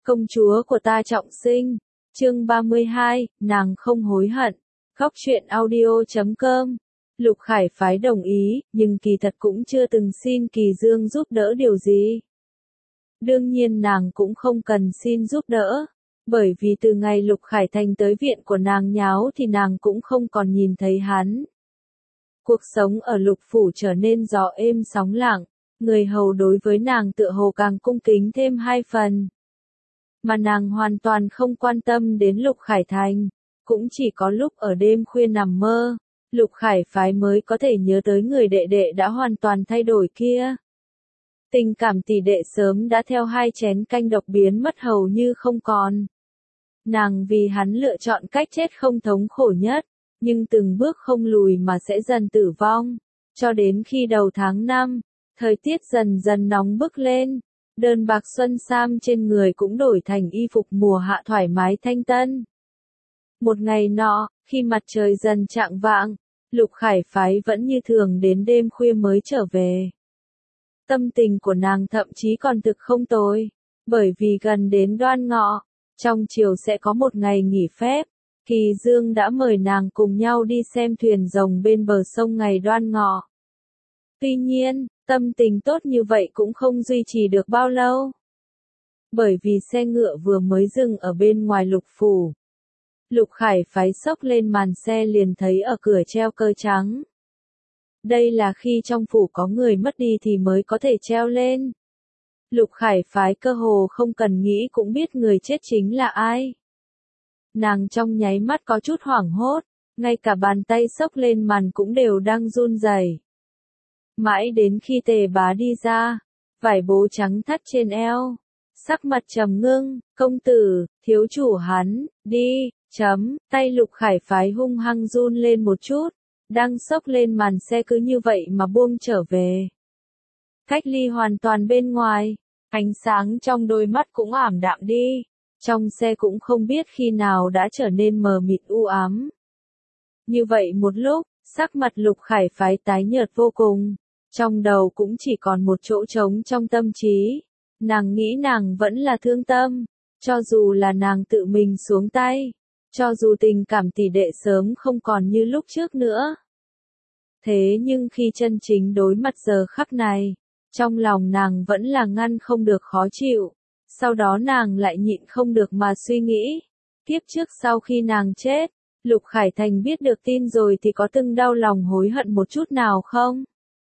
Công chúa của ta trọng sinh. Chương 32, nàng không hối hận. Góc truyện audio.com. Lục Khải phái đồng ý, nhưng kỳ thật cũng chưa từng xin Kỳ Dương giúp đỡ điều gì. Đương nhiên nàng cũng không cần xin giúp đỡ, bởi vì từ ngày Lục Khải Thành tới viện của nàng nháo thì nàng cũng không còn nhìn thấy hắn. Cuộc sống ở Lục Phủ trở nên gió êm sóng lặng, người hầu đối với nàng tựa hồ càng cung kính thêm 2 phần. Mà nàng hoàn toàn không quan tâm đến Lục Khải Thành, cũng chỉ có lúc ở đêm khuya nằm mơ, Lục Khải phái mới có thể nhớ tới người đệ đệ đã hoàn toàn thay đổi kia. Tình cảm tỷ đệ sớm đã theo 2 chén canh độc biến mất hầu như không còn. Nàng vì hắn lựa chọn cách chết không thống khổ nhất, nhưng từng bước không lùi mà sẽ dần tử vong. Cho đến khi đầu tháng 5, thời tiết dần dần nóng bức lên, đơn bạc xuân sam trên người cũng đổi thành y phục mùa hạ thoải mái thanh tân. Một ngày nọ, khi mặt trời dần chạng vạng, Lục Khải phái vẫn như thường đến đêm khuya mới trở về. Tâm tình của nàng thậm chí còn thực không tồi, bởi vì gần đến Đoan Ngọ, trong chiều sẽ có một ngày nghỉ phép, Kỳ Dương đã mời nàng cùng nhau đi xem thuyền rồng bên bờ sông ngày Đoan Ngọ. Tuy nhiên, tâm tình tốt như vậy cũng không duy trì được bao lâu. Bởi vì xe ngựa vừa mới dừng ở bên ngoài Lục Phủ. Lục Khải phái xốc lên màn xe liền thấy ở cửa treo cờ trắng. Đây là khi trong phủ có người mất đi thì mới có thể treo lên. Lục Khải phái cơ hồ không cần nghĩ cũng biết người chết chính là ai. Nàng trong nháy mắt có chút hoảng hốt, ngay cả bàn tay xốc lên màn cũng đều đang run rẩy. Mãi đến khi Tề Bá đi ra, vải bố trắng thắt trên eo, sắc mặt trầm ngưng, công tử, thiếu chủ hắn, đi, tay Lục Khải phái hung hăng run lên một chút, đang xốc lên màn xe cứ như vậy mà buông trở về. Cách ly hoàn toàn bên ngoài, ánh sáng trong đôi mắt cũng ảm đạm đi, trong xe cũng không biết khi nào đã trở nên mờ mịt u ám. Như vậy một lúc, sắc mặt Lục Khải phái tái nhợt vô cùng, trong đầu cũng chỉ còn một chỗ trống trong tâm trí. Nàng nghĩ nàng vẫn là thương tâm, cho dù là nàng tự mình xuống tay, cho dù tình cảm tỷ đệ sớm không còn như lúc trước nữa. Thế nhưng khi chân chính đối mặt giờ khắc này, trong lòng nàng vẫn là ngăn không được khó chịu. Sau đó nàng lại nhịn không được mà suy nghĩ. Kiếp trước sau khi nàng chết, Lục Khải Thành biết được tin rồi thì có từng đau lòng hối hận một chút nào không?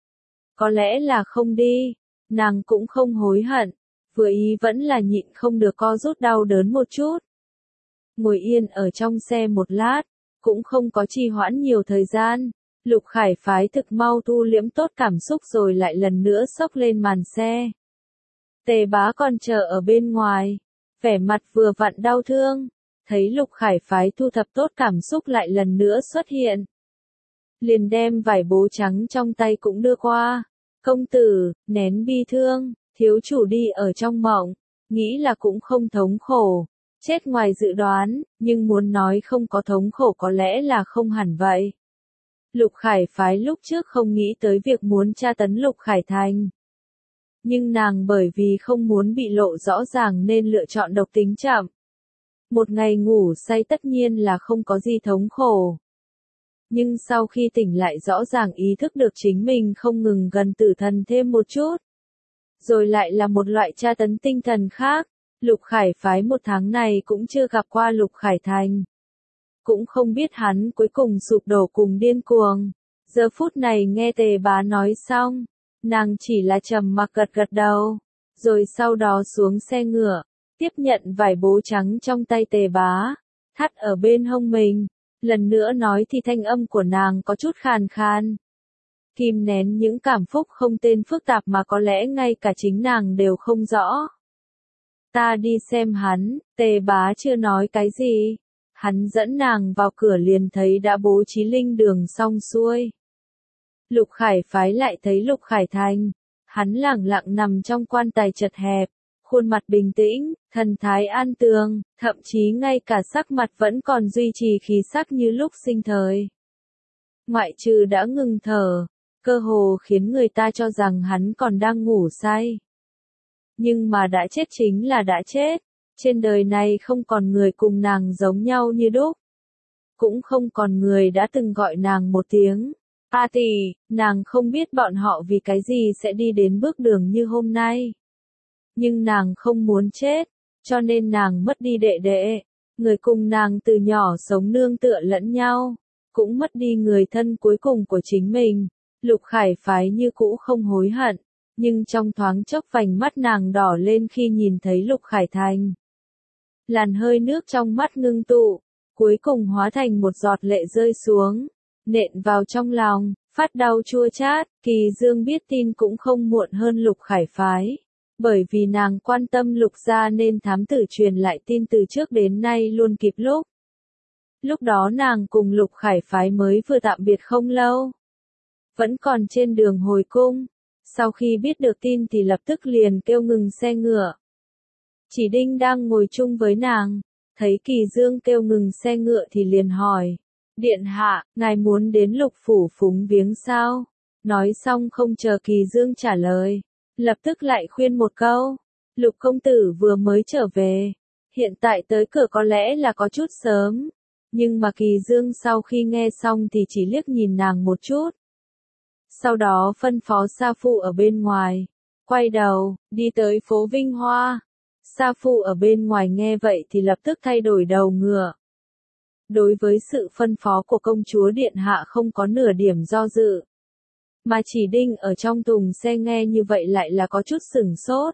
Có lẽ là không đi. Nàng cũng không hối hận. Vừa ý vẫn là nhịn không được co rút đau đớn một chút. Ngồi yên ở trong xe một lát, cũng không có trì hoãn nhiều thời gian. Lục Khải phái thực mau thu liễm tốt cảm xúc rồi lại lần nữa xốc lên màn xe. Tề Bá còn chờ ở bên ngoài, vẻ mặt vừa vặn đau thương, thấy Lục Khải phái thu thập tốt cảm xúc lại lần nữa xuất hiện. Liền đem vải bố trắng trong tay cũng đưa qua. Công tử, nén bi thương, thiếu chủ đi ở trong mộng, nghĩ là cũng không thống khổ. Chết ngoài dự đoán, nhưng muốn nói không có thống khổ có lẽ là không hẳn vậy. Lục Khải phái lúc trước không nghĩ tới việc muốn tra tấn Lục Khải Thành. Nhưng nàng bởi vì không muốn bị lộ rõ ràng nên lựa chọn độc tính chậm. Một ngày ngủ say tất nhiên là không có gì thống khổ. Nhưng sau khi tỉnh lại rõ ràng ý thức được chính mình không ngừng gần tử thần thêm một chút. Rồi lại là một loại tra tấn tinh thần khác. Lục Khải phái 1 tháng này cũng chưa gặp qua Lục Khải Thành. Cũng không biết hắn cuối cùng sụp đổ cùng điên cuồng. Giờ phút này nghe Tề Bá nói xong, nàng chỉ là trầm mặc gật gật đầu, rồi sau đó xuống xe ngựa, tiếp nhận vải bố trắng trong tay Tề Bá, thắt ở bên hông mình. Lần nữa nói thì thanh âm của nàng có chút khàn khan. Kìm nén những cảm xúc không tên phức tạp mà có lẽ ngay cả chính nàng đều không rõ. Ta đi xem hắn, Tề Bá chưa nói cái gì. Hắn dẫn nàng vào cửa liền thấy đã bố trí linh đường xong xuôi. Lục Khải phái lại thấy Lục Khải Thành. Hắn lẳng lặng nằm trong quan tài chật hẹp, khuôn mặt bình tĩnh, thần thái an tường, thậm chí ngay cả sắc mặt vẫn còn duy trì khí sắc như lúc sinh thời. Ngoại trừ đã ngừng thở, cơ hồ khiến người ta cho rằng hắn còn đang ngủ say. Nhưng mà đã chết chính là đã chết, Trên đời này không còn người cùng nàng giống nhau như đúc. Cũng không còn người đã từng gọi nàng một tiếng A tỷ, nàng không biết bọn họ vì cái gì sẽ đi đến bước đường như hôm nay. Nhưng nàng không muốn chết, cho nên nàng mất đi đệ đệ. Người cùng nàng từ nhỏ sống nương tựa lẫn nhau, cũng mất đi người thân cuối cùng của chính mình. Lục Khải Phái như cũ không hối hận, nhưng trong thoáng chốc vành mắt nàng đỏ lên khi nhìn thấy Lục Khải Thành. Làn hơi nước trong mắt ngưng tụ, cuối cùng hóa thành một giọt lệ rơi xuống, nện vào trong lòng, phát đau chua chát. Kỳ Dương biết tin cũng không muộn hơn Lục Khải Phái. Bởi vì nàng quan tâm Lục gia nên thám tử truyền lại tin từ trước đến nay luôn kịp lúc. Lúc đó nàng cùng Lục Khải Phái mới vừa tạm biệt không lâu. Vẫn còn trên đường hồi cung. Sau khi biết được tin thì lập tức liền kêu ngừng xe ngựa. Chỉ Đinh đang ngồi chung với nàng. Thấy Kỳ Dương kêu ngừng xe ngựa thì liền hỏi. Điện hạ, ngài muốn đến Lục phủ phúng viếng sao? Nói xong không chờ Kỳ Dương trả lời. Lập tức lại khuyên một câu. Lục công tử vừa mới trở về. Hiện tại tới cửa có lẽ là có chút sớm. Nhưng mà Kỳ Dương sau khi nghe xong thì chỉ liếc nhìn nàng một chút. Sau đó phân phó Sa Phu ở bên ngoài. Quay đầu, đi tới phố Vinh Hoa. Sa Phu ở bên ngoài nghe vậy thì lập tức thay đổi đầu ngựa. Đối với sự phân phó của công chúa điện hạ không có nửa điểm do dự. Mà Chỉ Đinh ở trong thùng xe nghe như vậy lại là có chút sửng sốt.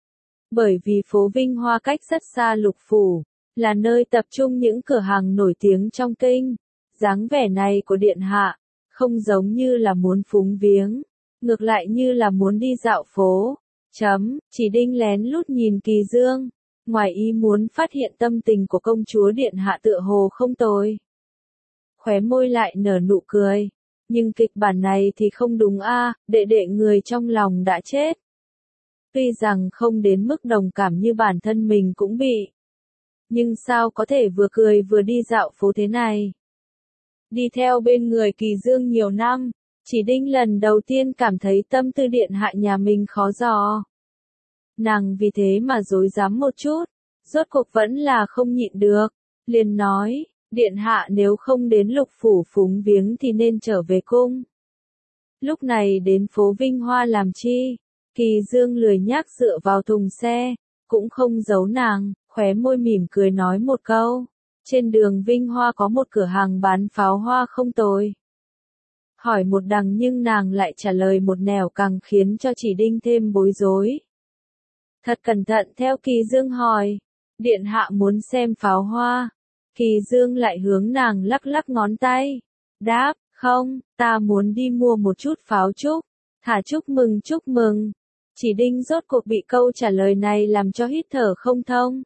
Bởi vì phố Vinh Hoa cách rất xa Lục phủ, là nơi tập trung những cửa hàng nổi tiếng trong kinh. Dáng vẻ này của điện hạ, không giống như là muốn phúng viếng, ngược lại như là muốn đi dạo phố. Chỉ Đinh lén lút nhìn Kỳ Dương, ngoài ý muốn phát hiện tâm tình của công chúa điện hạ tựa hồ không tồi. Khóe môi lại nở nụ cười. Nhưng kịch bản này thì không đúng a, đệ đệ người trong lòng đã chết. Tuy rằng không đến mức đồng cảm như bản thân mình cũng bị. Nhưng sao có thể vừa cười vừa đi dạo phố thế này? Đi theo bên người Kỳ Dương nhiều năm, Chỉ Đinh lần đầu tiên cảm thấy tâm tư điện hạ nhà mình khó dò. Nàng vì thế mà rối rắm một chút, rốt cuộc vẫn là không nhịn được, liền nói. Điện hạ nếu không đến Lục phủ phúng viếng thì nên trở về cung. Lúc này đến phố Vinh Hoa làm chi? Kỳ Dương lười nhác dựa vào thùng xe, cũng không giấu nàng, khóe môi mỉm cười nói một câu. Trên đường Vinh Hoa có một cửa hàng bán pháo hoa không tồi. Hỏi một đằng nhưng nàng lại trả lời một nẻo càng khiến cho Chỉ Đinh thêm bối rối. Thật cẩn thận theo Kỳ Dương hỏi. Điện hạ muốn xem pháo hoa. Kỳ Dương lại hướng nàng lắc lắc ngón tay. Đáp, không, ta muốn đi mua một chút pháo trúc. Thả chúc mừng chúc mừng. Chỉ Đinh rốt cuộc bị câu trả lời này làm cho hít thở không thông.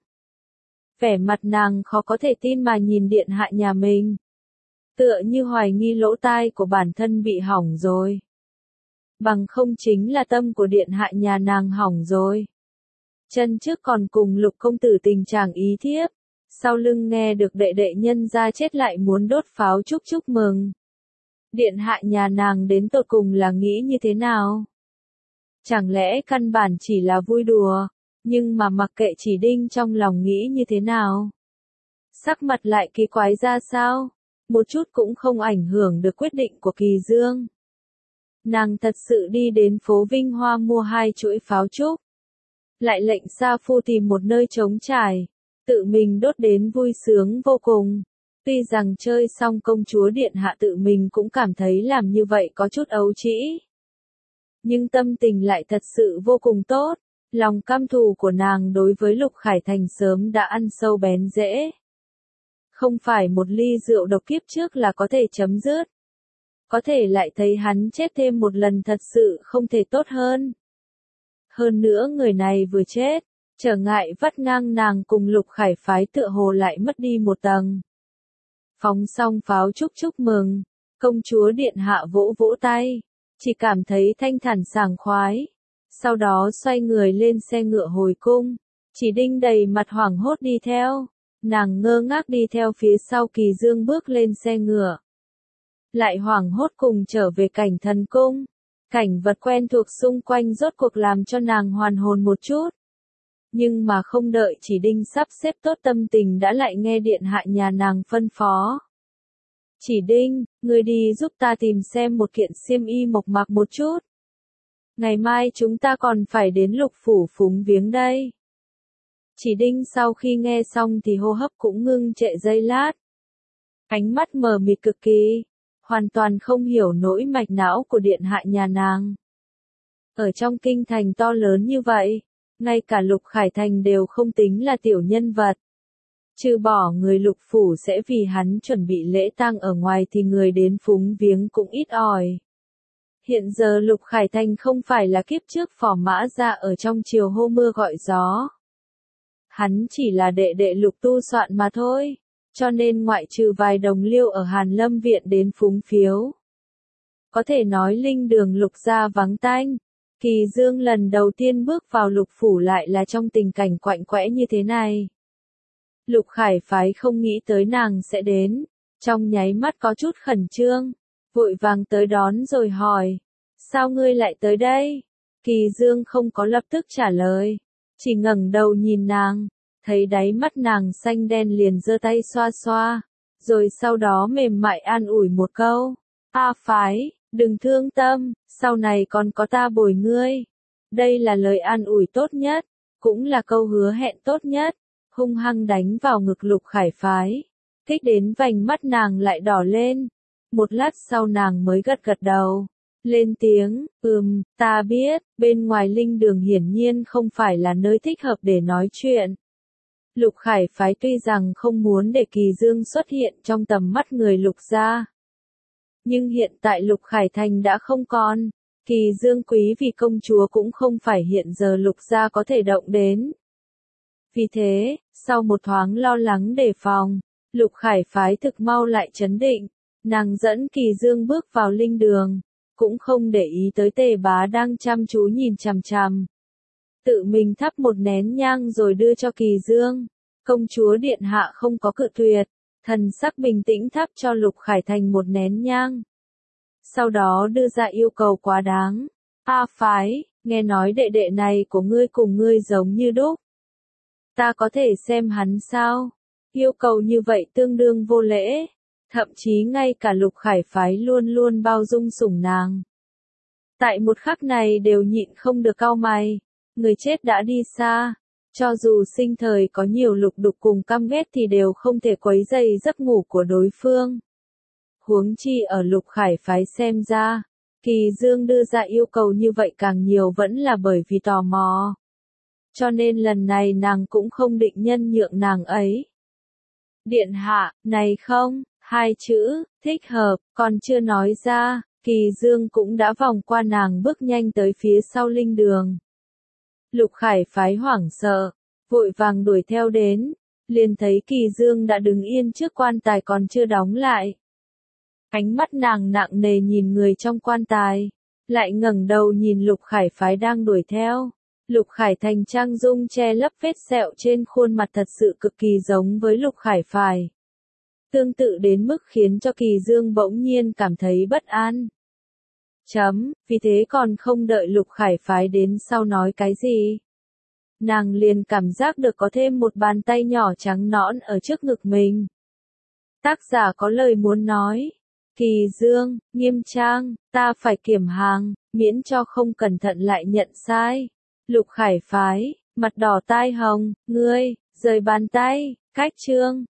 Vẻ mặt nàng khó có thể tin mà nhìn điện hạ nhà mình. Tựa như hoài nghi lỗ tai của bản thân bị hỏng rồi. Bằng không chính là tâm của điện hạ nhà nàng hỏng rồi. Chân trước còn cùng Lục công tử tình trạng ý thiếp. Sau lưng nghe được đệ đệ nhân gia chết lại muốn đốt pháo chúc mừng. Điện hạ nhà nàng đến tột cùng là nghĩ như thế nào? Chẳng lẽ căn bản chỉ là vui đùa, nhưng mà mặc kệ Chỉ Đinh trong lòng nghĩ như thế nào? Sắc mặt lại kỳ quái ra sao? Một chút cũng không ảnh hưởng được quyết định của Kỳ Dương. Nàng thật sự đi đến phố Vinh Hoa mua 2 chuỗi pháo trúc. Lại lệnh Sa Phu tìm một nơi trống trải. Tự mình đốt đến vui sướng vô cùng. Tuy rằng chơi xong công chúa điện hạ tự mình cũng cảm thấy làm như vậy có chút ấu trĩ. Nhưng tâm tình lại thật sự vô cùng tốt. Lòng căm thù của nàng đối với Lục Khải Thành sớm đã ăn sâu bén rễ. Không phải một ly rượu độc kiếp trước là có thể chấm dứt. Có thể lại thấy hắn chết thêm một lần thật sự không thể tốt hơn. Hơn nữa người này vừa chết. Trở ngại vắt ngang nàng cùng Lục Khải Phái tựa hồ lại mất đi một tầng. Phóng xong pháo chúc mừng, công chúa điện hạ vỗ vỗ tay, chỉ cảm thấy thanh thản sảng khoái. Sau đó xoay người lên xe ngựa hồi cung, Chỉ Đinh đầy mặt hoảng hốt đi theo, nàng ngơ ngác đi theo phía sau Kỳ Dương bước lên xe ngựa. Lại hoảng hốt cùng trở về cảnh thần cung, cảnh vật quen thuộc xung quanh rốt cuộc làm cho nàng hoàn hồn một chút. Nhưng mà không đợi Chỉ Đinh sắp xếp tốt tâm tình đã lại nghe điện hạ nhà nàng phân phó. Chỉ Đinh, ngươi đi giúp ta tìm xem một kiện xiêm y mộc mạc một chút. Ngày mai chúng ta còn phải đến Lục phủ phúng viếng đây. Chỉ Đinh sau khi nghe xong thì hô hấp cũng ngưng trệ giây lát. Ánh mắt mờ mịt cực kỳ, hoàn toàn không hiểu nỗi mạch não của điện hạ nhà nàng. Ở trong kinh thành to lớn như vậy, ngay cả Lục Khải Thành đều không tính là tiểu nhân vật. Trừ bỏ người Lục phủ sẽ vì hắn chuẩn bị lễ tang ở ngoài thì người đến phúng viếng cũng ít ỏi. Hiện giờ Lục Khải Thành không phải là kiếp trước Phò Mã Gia ở trong triều hô mưa gọi gió. Hắn chỉ là đệ đệ Lục tu soạn mà thôi, cho nên ngoại trừ vài đồng liêu ở Hàn Lâm Viện đến phúng phiếu. Có thể nói linh đường Lục gia vắng tanh. Kỳ Dương lần đầu tiên bước vào Lục phủ lại là trong tình cảnh quạnh quẽ như thế này. Lục Khải Phái không nghĩ tới nàng sẽ đến, trong nháy mắt có chút khẩn trương, vội vàng tới đón rồi hỏi, sao ngươi lại tới đây? Kỳ Dương không có lập tức trả lời, chỉ ngẩng đầu nhìn nàng, thấy đáy mắt nàng xanh đen liền giơ tay xoa xoa, rồi sau đó mềm mại an ủi một câu, A Phái, đừng thương tâm, sau này còn có ta bồi ngươi. Đây là lời an ủi tốt nhất, cũng là câu hứa hẹn tốt nhất, hung hăng đánh vào ngực Lục Khải Phái, thích đến vành mắt nàng lại đỏ lên. Một lát sau nàng mới gật gật đầu, lên tiếng, ta biết, bên ngoài linh đường hiển nhiên không phải là nơi thích hợp để nói chuyện. Lục Khải Phái tuy rằng không muốn để Kỳ Dương xuất hiện trong tầm mắt người Lục gia. Nhưng hiện tại Lục Khải Thành đã không còn, Kỳ Dương quý vì công chúa cũng không phải hiện giờ Lục gia có thể động đến. Vì thế, sau một thoáng lo lắng đề phòng, Lục Khải Phái thực mau lại trấn định, nàng dẫn Kỳ Dương bước vào linh đường, cũng không để ý tới Tề Bá đang chăm chú nhìn chằm chằm. Tự mình thắp một nén nhang rồi đưa cho Kỳ Dương, công chúa điện hạ không có cự tuyệt, thần sắc bình tĩnh thắp cho Lục Khải Thành một nén nhang. Sau đó đưa ra yêu cầu quá đáng, A Phái, nghe nói đệ đệ này của ngươi cùng ngươi giống như đúc. Ta có thể xem hắn sao? Yêu cầu như vậy tương đương vô lễ, thậm chí ngay cả Lục Khải Phái luôn luôn bao dung sủng nàng. Tại một khắc này đều nhịn không được cau mày, người chết đã đi xa, cho dù sinh thời có nhiều lục đục cùng căm ghét thì đều không thể quấy rầy giấc ngủ của đối phương. Huống chi ở Lục Khải Phái xem ra, Kỳ Dương đưa ra yêu cầu như vậy càng nhiều vẫn là bởi vì tò mò. Cho nên lần này nàng cũng không định nhân nhượng nàng ấy. Điện hạ, này không, hai chữ, thích hợp, còn chưa nói ra, Kỳ Dương cũng đã vòng qua nàng bước nhanh tới phía sau linh đường. Lục Khải Phái hoảng sợ, vội vàng đuổi theo đến, liền thấy Kỳ Dương đã đứng yên trước quan tài còn chưa đóng lại. Ánh mắt nàng nặng nề nhìn người trong quan tài, lại ngẩng đầu nhìn Lục Khải Phái đang đuổi theo. Lục Khải Thành trang dung che lấp vết sẹo trên khuôn mặt thật sự cực kỳ giống với Lục Khải Phái. Tương tự đến mức khiến cho Kỳ Dương bỗng nhiên cảm thấy bất an. Vì thế còn không đợi Lục Khải Phái đến sau nói cái gì. Nàng liền cảm giác được có thêm một bàn tay nhỏ trắng nõn ở trước ngực mình. Tác giả có lời muốn nói. Kỳ Dương, nghiêm trang, ta phải kiểm hàng, miễn cho không cẩn thận lại nhận sai. Lục Khải Phái, mặt đỏ tai hồng, ngươi, rời bàn tay, cách chương.